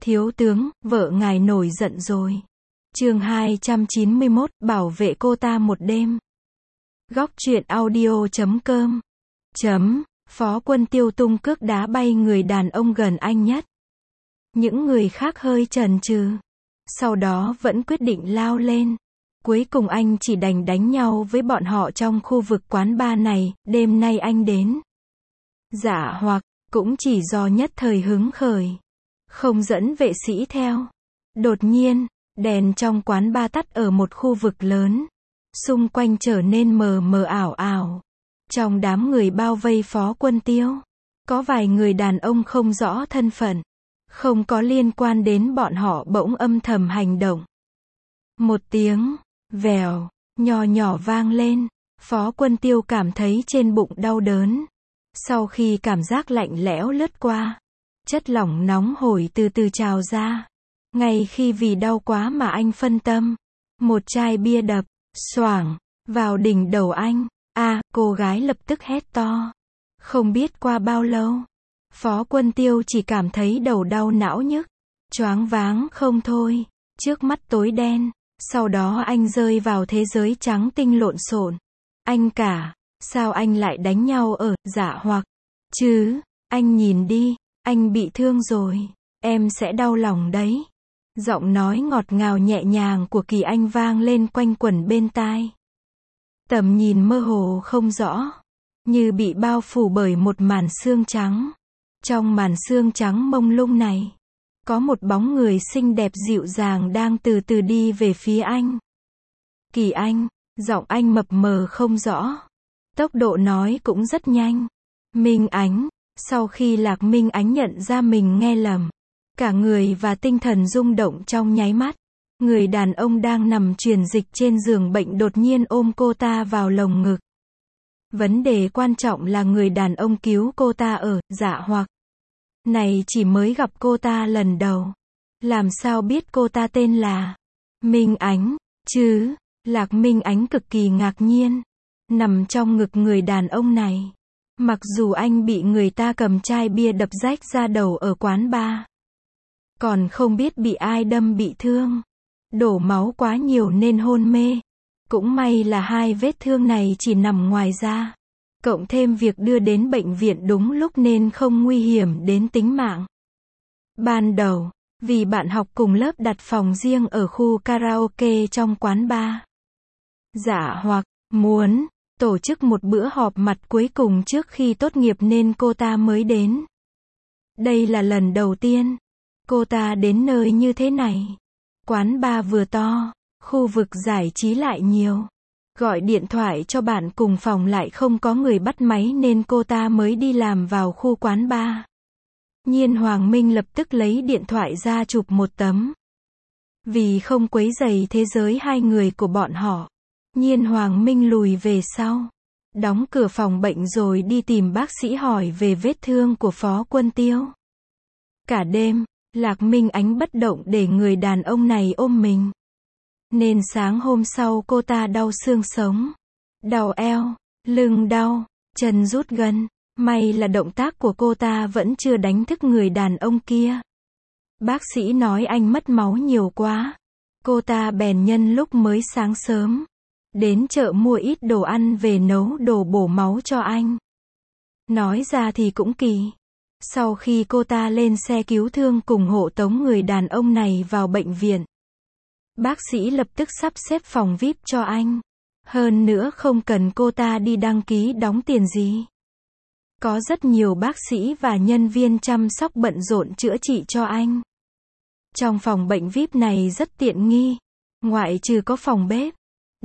Thiếu tướng, vợ ngài nổi giận rồi. Chương 291, bảo vệ cô ta một đêm. Góc truyện audio.com. Phó Quân Tiêu tung cước đá bay người đàn ông gần anh nhất. Những người khác hơi chần chừ, sau đó vẫn quyết định lao lên. Cuối cùng anh chỉ đành đánh nhau với bọn họ trong khu vực quán bar này. Đêm nay anh đến Dạ Hoặc cũng chỉ do nhất thời hứng khởi, không dẫn vệ sĩ theo. Đột nhiên, đèn trong quán bar tắt ở một khu vực lớn. Xung quanh trở nên mờ mờ ảo ảo. Trong đám người bao vây Phó Quân Tiêu, có vài người đàn ông không rõ thân phận, không có liên quan đến bọn họ bỗng âm thầm hành động. Một tiếng vèo nhỏ nhỏ vang lên. Phó Quân Tiêu cảm thấy trên bụng đau đớn. Sau khi cảm giác lạnh lẽo lướt qua, chất lỏng nóng hổi từ từ trào ra. Ngay khi vì đau quá mà anh phân tâm, một chai bia đập xoảng vào đỉnh đầu anh. Cô gái lập tức hét to. Không biết qua bao lâu, Phó Quân Tiêu chỉ cảm thấy đầu đau não nhức, choáng váng không thôi, trước mắt tối đen. Sau đó anh rơi vào thế giới trắng tinh lộn xộn. Anh cả, sao anh lại đánh nhau ở Dạ Hoặc chứ? Anh nhìn đi, anh bị thương rồi, em sẽ đau lòng đấy. Giọng nói ngọt ngào nhẹ nhàng của Kỳ Anh vang lên quanh quẩn bên tai. Tầm nhìn mơ hồ không rõ, như bị bao phủ bởi một màn sương trắng. Trong màn sương trắng mông lung này, có một bóng người xinh đẹp dịu dàng đang từ từ đi về phía anh. Kỳ Anh, giọng anh mập mờ không rõ. Tốc độ nói cũng rất nhanh. Minh Ánh. Sau khi Lạc Minh Ánh nhận ra mình nghe lầm, cả người và tinh thần rung động trong nháy mắt. Người đàn ông đang nằm truyền dịch trên giường bệnh đột nhiên ôm cô ta vào lồng ngực. Vấn đề quan trọng là người đàn ông cứu cô ta ở Dạ Hoặc này chỉ mới gặp cô ta lần đầu. Làm sao biết cô ta tên là Minh Ánh chứ? Lạc Minh Ánh cực kỳ ngạc nhiên, nằm trong ngực người đàn ông này. Mặc dù anh bị người ta cầm chai bia đập rách ra đầu ở quán bar, còn không biết bị ai đâm bị thương, đổ máu quá nhiều nên hôn mê. Cũng may là hai vết thương này chỉ nằm ngoài da, cộng thêm việc đưa đến bệnh viện đúng lúc nên không nguy hiểm đến tính mạng. Ban đầu, vì bạn học cùng lớp đặt phòng riêng ở khu karaoke trong quán bar, Dạ Hoặc muốn tổ chức một bữa họp mặt cuối cùng trước khi tốt nghiệp nên cô ta mới đến. Đây là lần đầu tiên cô ta đến nơi như thế này. Quán bar vừa to, khu vực giải trí lại nhiều. Gọi điện thoại cho bạn cùng phòng lại không có người bắt máy nên cô ta mới đi làm vào khu quán bar. Nhiên Hoàng Minh lập tức lấy điện thoại ra chụp một tấm. Vì không quấy rầy thế giới hai người của bọn họ, Nhiên Hoàng Minh lùi về sau, đóng cửa phòng bệnh rồi đi tìm bác sĩ hỏi về vết thương của Phó Quân Tiêu. Cả đêm, Lạc Minh Ánh bất động để người đàn ông này ôm mình. Nên sáng hôm sau cô ta đau xương sống, đau eo, lưng đau, chân rút gân. May là động tác của cô ta vẫn chưa đánh thức người đàn ông kia. Bác sĩ nói anh mất máu nhiều quá. Cô ta bèn nhân lúc mới sáng sớm đến chợ mua ít đồ ăn về nấu đồ bổ máu cho anh. Nói ra thì cũng kỳ. Sau khi cô ta lên xe cứu thương cùng hộ tống người đàn ông này vào bệnh viện, bác sĩ lập tức sắp xếp phòng VIP cho anh. Hơn nữa không cần cô ta đi đăng ký đóng tiền gì. Có rất nhiều bác sĩ và nhân viên chăm sóc bận rộn chữa trị cho anh. Trong phòng bệnh VIP này rất tiện nghi. Ngoại trừ có phòng bếp,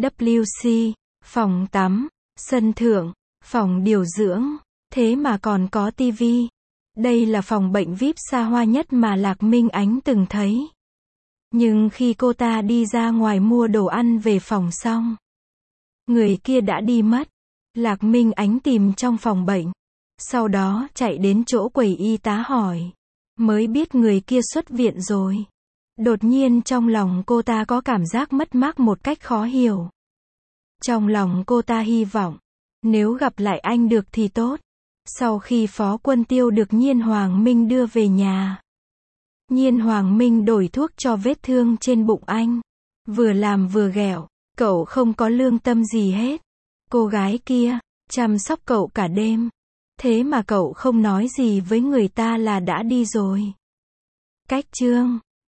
WC, phòng tắm, sân thượng, phòng điều dưỡng, thế mà còn có tivi. Đây là phòng bệnh VIP xa hoa nhất mà Lạc Minh Ánh từng thấy. Nhưng khi cô ta đi ra ngoài mua đồ ăn về phòng xong, người kia đã đi mất. Lạc Minh Ánh tìm trong phòng bệnh, sau đó chạy đến chỗ quầy y tá hỏi, mới biết người kia xuất viện rồi. Đột nhiên trong lòng cô ta có cảm giác mất mát một cách khó hiểu. Trong lòng cô ta hy vọng, nếu gặp lại anh được thì tốt. Sau khi Phó Quân Tiêu được Nhiên Hoàng Minh đưa về nhà, Nhiên Hoàng Minh đổi thuốc cho vết thương trên bụng anh. Vừa làm vừa ghẹo, cậu không có lương tâm gì hết. Cô gái kia, chăm sóc cậu cả đêm. Thế mà cậu không nói gì với người ta là đã đi rồi. Cách chương